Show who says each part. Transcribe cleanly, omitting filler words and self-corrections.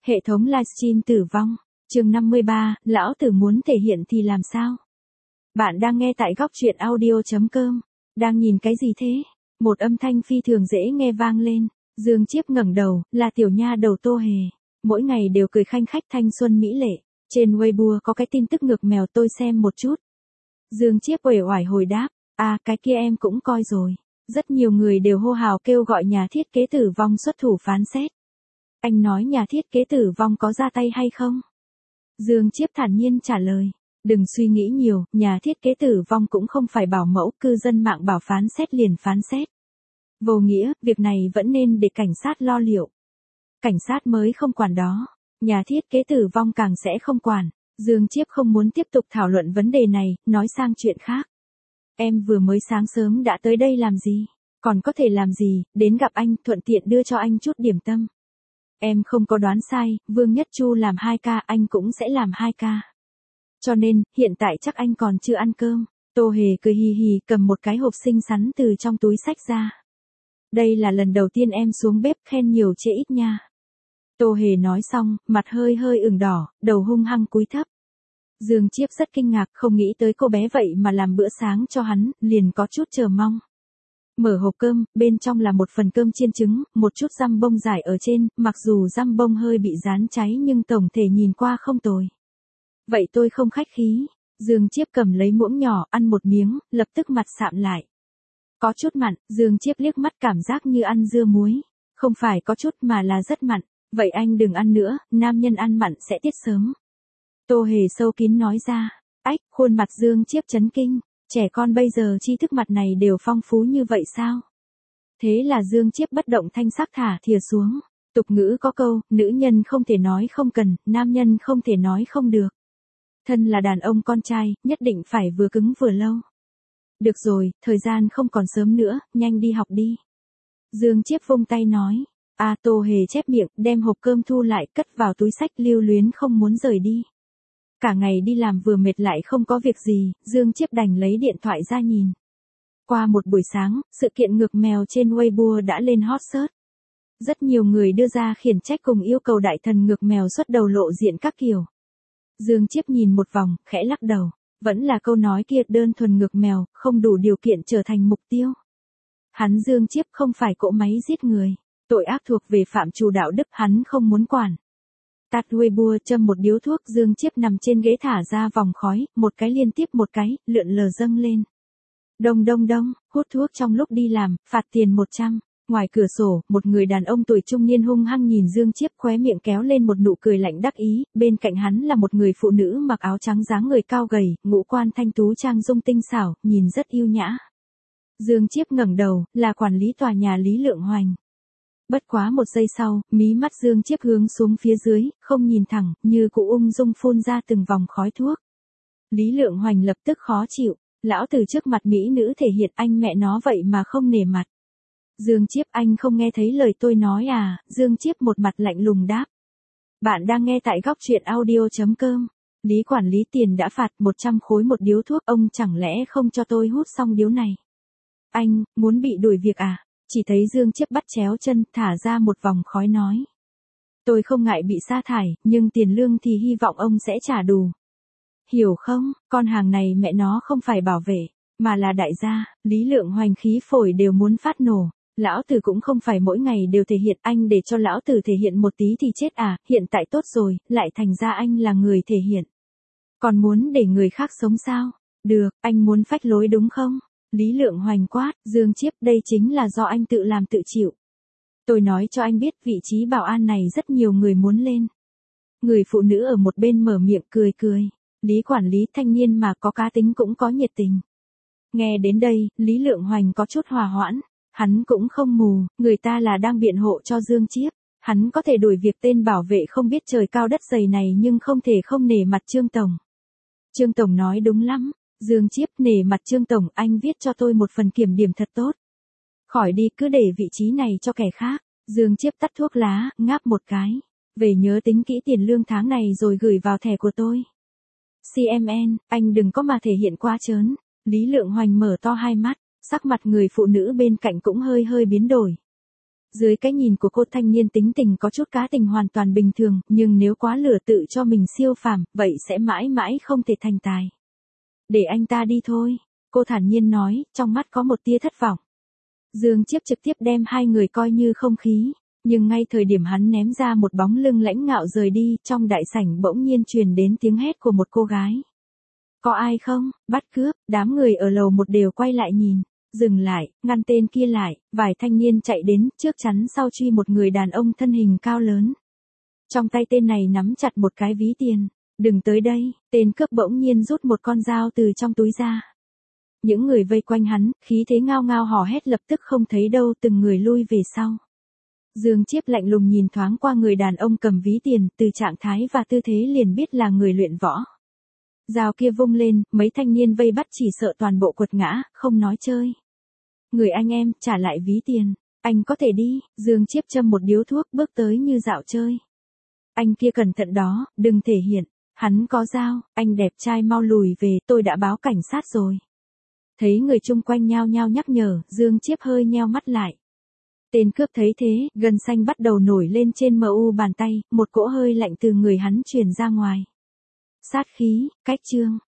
Speaker 1: Hệ thống livestream tử vong. Chương 53, lão tử muốn thể hiện thì làm sao? Bạn đang nghe tại góc truyện audio.com. Đang nhìn cái gì thế? Một âm thanh phi thường dễ nghe vang lên. Dương Chiếp ngẩng đầu, là tiểu nha đầu Tô Hề. Mỗi ngày đều cười khanh khách thanh xuân mỹ lệ. Trên Weibo có cái tin tức ngược mèo tôi xem một chút. Dương Chiếp uể oải hồi đáp, cái kia em cũng coi rồi. Rất nhiều người đều hô hào kêu gọi nhà thiết kế tử vong xuất thủ phán xét. Anh nói nhà thiết kế tử vong có ra tay hay không? Dương Chiếp thản nhiên trả lời. Đừng suy nghĩ nhiều, nhà thiết kế tử vong cũng không phải bảo mẫu, cư dân mạng bảo phán xét liền phán xét. Vô nghĩa, việc này vẫn nên để cảnh sát lo liệu. Cảnh sát mới không quản đó. Nhà thiết kế tử vong càng sẽ không quản. Dương Chiếp không muốn tiếp tục thảo luận vấn đề này, nói sang chuyện khác. Em vừa mới sáng sớm đã tới đây làm gì? Còn có thể làm gì, đến gặp anh, thuận tiện đưa cho anh chút điểm tâm. Em không có đoán sai, Vương Nhất Chu làm 2 ca, anh cũng sẽ làm 2 ca. Cho nên, hiện tại chắc anh còn chưa ăn cơm. Tô Hề cười hì hì cầm một cái hộp xinh xắn từ trong túi xách ra. Đây là lần đầu tiên em xuống bếp, khen nhiều chê ít nha. Tô Hề nói xong, mặt hơi hơi ửng đỏ, đầu hung hăng cúi thấp. Dương Chiếp rất kinh ngạc, không nghĩ tới cô bé vậy mà làm bữa sáng cho hắn, liền có chút chờ mong. Mở hộp cơm, bên trong là một phần cơm chiên trứng, một chút răm bông rải ở trên, mặc dù răm bông hơi bị rán cháy nhưng tổng thể nhìn qua không tồi. Vậy tôi không khách khí. Dương Chiếp cầm lấy muỗng nhỏ, ăn một miếng, lập tức mặt sạm lại. Có chút mặn, Dương Chiếp liếc mắt cảm giác như ăn dưa muối. Không phải có chút mà là rất mặn. Vậy anh đừng ăn nữa, nam nhân ăn mặn sẽ tiết sớm. Tô Hề sâu kín nói ra. Khuôn mặt Dương Chiếp chấn kinh. Trẻ con bây giờ tri thức mặt này đều phong phú như vậy sao? Thế là Dương Chiếp bất động thanh sắc thả thìa xuống. Tục ngữ có câu, nữ nhân không thể nói không cần, nam nhân không thể nói không được. Thân là đàn ông con trai, nhất định phải vừa cứng vừa lâu. Được rồi, thời gian không còn sớm nữa, nhanh đi học đi. Dương Chiếp vung tay nói. Tô Hề chép miệng, đem hộp cơm thu lại, cất vào túi xách, lưu luyến không muốn rời đi. Cả ngày đi làm vừa mệt lại không có việc gì, Dương Chiếp đành lấy điện thoại ra nhìn. Qua một buổi sáng, sự kiện ngược mèo trên Weibo đã lên hot search. Rất nhiều người đưa ra khiển trách cùng yêu cầu đại thần ngược mèo xuất đầu lộ diện các kiểu. Dương Chiếp nhìn một vòng, khẽ lắc đầu. Vẫn là câu nói kia, đơn thuần ngược mèo, không đủ điều kiện trở thành mục tiêu. Hắn Dương Chiếp không phải cỗ máy giết người. Tội ác thuộc về phạm trù đạo đức, hắn không muốn quản. Tắt Weibo, châm một điếu thuốc, Dương Chiếp nằm trên ghế thả ra vòng khói, một cái liên tiếp một cái, lượn lờ dâng lên. Đông đông đông, hút thuốc trong lúc đi làm, phạt tiền 100. Ngoài cửa sổ, một người đàn ông tuổi trung niên hung hăng nhìn Dương Chiếp, khóe miệng kéo lên một nụ cười lạnh đắc ý, bên cạnh hắn là một người phụ nữ mặc áo trắng dáng người cao gầy, ngũ quan thanh tú trang dung tinh xảo, nhìn rất yêu nhã. Dương Chiếp ngẩng đầu, là quản lý tòa nhà Lý Lượng Hoành. Bất quá một giây sau, mí mắt Dương Chiếp hướng xuống phía dưới, không nhìn thẳng, như cụ ung dung phun ra từng vòng khói thuốc. Lý Lượng Hoành lập tức khó chịu, lão từ trước mặt mỹ nữ thể hiện anh mẹ nó vậy mà không nể mặt. Dương Chiếp, anh không nghe thấy lời tôi nói à? Dương Chiếp một mặt lạnh lùng đáp. Bạn đang nghe tại góc truyện audio.com. Lý quản lý, tiền đã phạt 100 khối một điếu thuốc, ông chẳng lẽ không cho tôi hút xong điếu này? Anh, muốn bị đuổi việc à? Chỉ thấy Dương Chiếp bắt chéo chân, thả ra một vòng khói nói. Tôi không ngại bị sa thải, nhưng tiền lương thì hy vọng ông sẽ trả đủ. Hiểu không, con hàng này mẹ nó không phải bảo vệ, mà là đại gia. Lý Lượng Hoành khí phổi đều muốn phát nổ. Lão tử cũng không phải mỗi ngày đều thể hiện, anh để cho lão tử thể hiện một tí thì chết à, hiện tại tốt rồi, lại thành ra anh là người thể hiện. Còn muốn để người khác sống sao? Được, anh muốn phách lối đúng không? Lý Lượng Hoành quát, Dương Chiếp, đây chính là do anh tự làm tự chịu. Tôi nói cho anh biết, vị trí bảo an này rất nhiều người muốn lên. Người phụ nữ ở một bên mở miệng cười cười. Lý quản lý, thanh niên mà có cá tính cũng có nhiệt tình. Nghe đến đây, Lý Lượng Hoành có chút hòa hoãn. Hắn cũng không mù, người ta là đang biện hộ cho Dương Chiếp. Hắn có thể đuổi việc tên bảo vệ không biết trời cao đất dày này nhưng không thể không nể mặt Trương Tổng. Trương Tổng nói đúng lắm. Dương Chiếp, nể mặt Trương Tổng, anh viết cho tôi một phần kiểm điểm thật tốt. Khỏi đi, cứ để vị trí này cho kẻ khác. Dương Chiếp tắt thuốc lá, ngáp một cái. Về nhớ tính kỹ tiền lương tháng này rồi gửi vào thẻ của tôi. CMN, anh đừng có mà thể hiện quá trớn. Lý Lượng Hoành mở to hai mắt, sắc mặt người phụ nữ bên cạnh cũng hơi hơi biến đổi. Dưới cái nhìn của cô, thanh niên tính tình có chút cá tình hoàn toàn bình thường, nhưng nếu quá lửa tự cho mình siêu phàm, vậy sẽ mãi mãi không thể thành tài. Để anh ta đi thôi, cô thản nhiên nói, trong mắt có một tia thất vọng. Dương Chiếp trực tiếp đem hai người coi như không khí, nhưng ngay thời điểm hắn ném ra một bóng lưng lãnh ngạo rời đi, trong đại sảnh bỗng nhiên truyền đến tiếng hét của một cô gái. Có ai không, bắt cướp, đám người ở lầu một đều quay lại nhìn. Dừng lại, ngăn tên kia lại, vài thanh niên chạy đến, trước chắn sau truy một người đàn ông thân hình cao lớn. Trong tay tên này nắm chặt một cái ví tiền. Đừng tới đây, tên cướp bỗng nhiên rút một con dao từ trong túi ra. Những người vây quanh hắn, khí thế ngao ngao hò hét lập tức không thấy đâu, từng người lui về sau. Dương Chiếp lạnh lùng nhìn thoáng qua người đàn ông cầm ví tiền, từ trạng thái và tư thế liền biết là người luyện võ. Dao kia vung lên, mấy thanh niên vây bắt chỉ sợ toàn bộ quật ngã, không nói chơi. Người anh em, trả lại ví tiền. Anh có thể đi, Dương Chiếp châm một điếu thuốc bước tới như dạo chơi. Anh kia cẩn thận đó, đừng thể hiện. Hắn có dao, anh đẹp trai mau lùi về, tôi đã báo cảnh sát rồi. Thấy người chung quanh nhao nhao nhắc nhở, Dương Chiếp hơi nheo mắt lại. Tên cướp thấy thế, gân xanh bắt đầu nổi lên trên mu bàn tay, một cỗ hơi lạnh từ người hắn truyền ra ngoài. Sát khí, cách chương.